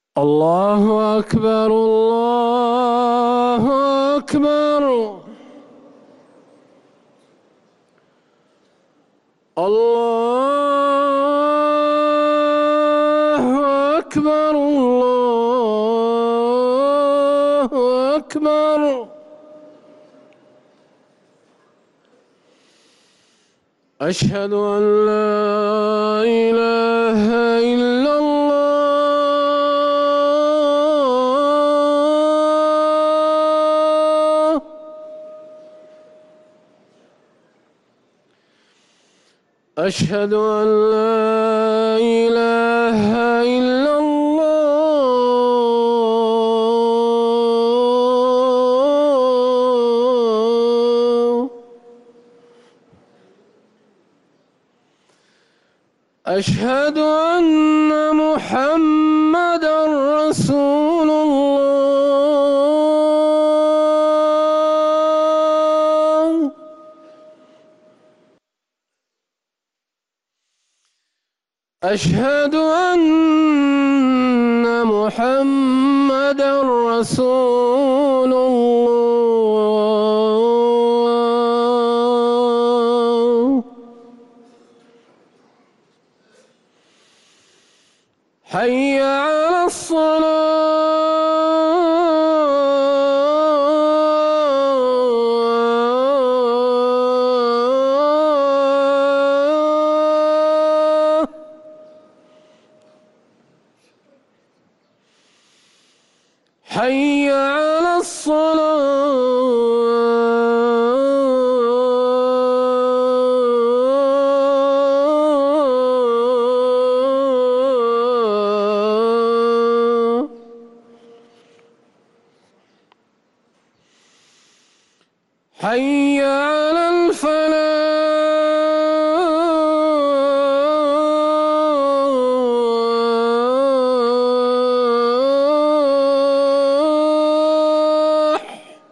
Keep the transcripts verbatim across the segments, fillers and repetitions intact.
الله أكبر الله أكبر. الله أكبر الله أكبر. أشهد أن لا إله إلا الله. أشهد أن لا إله إلا الله. أشهد أن محمدًا رسول الله. أشهد أن محمدًا رسول الله. حي على الصلاة. حي على الصلاة. حي على الفلاح.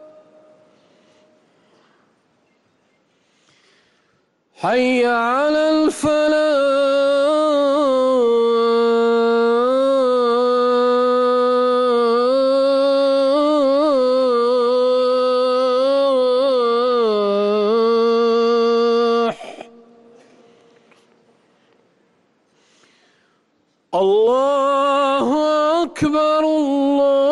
حي على الفلاح. الله أكبر الله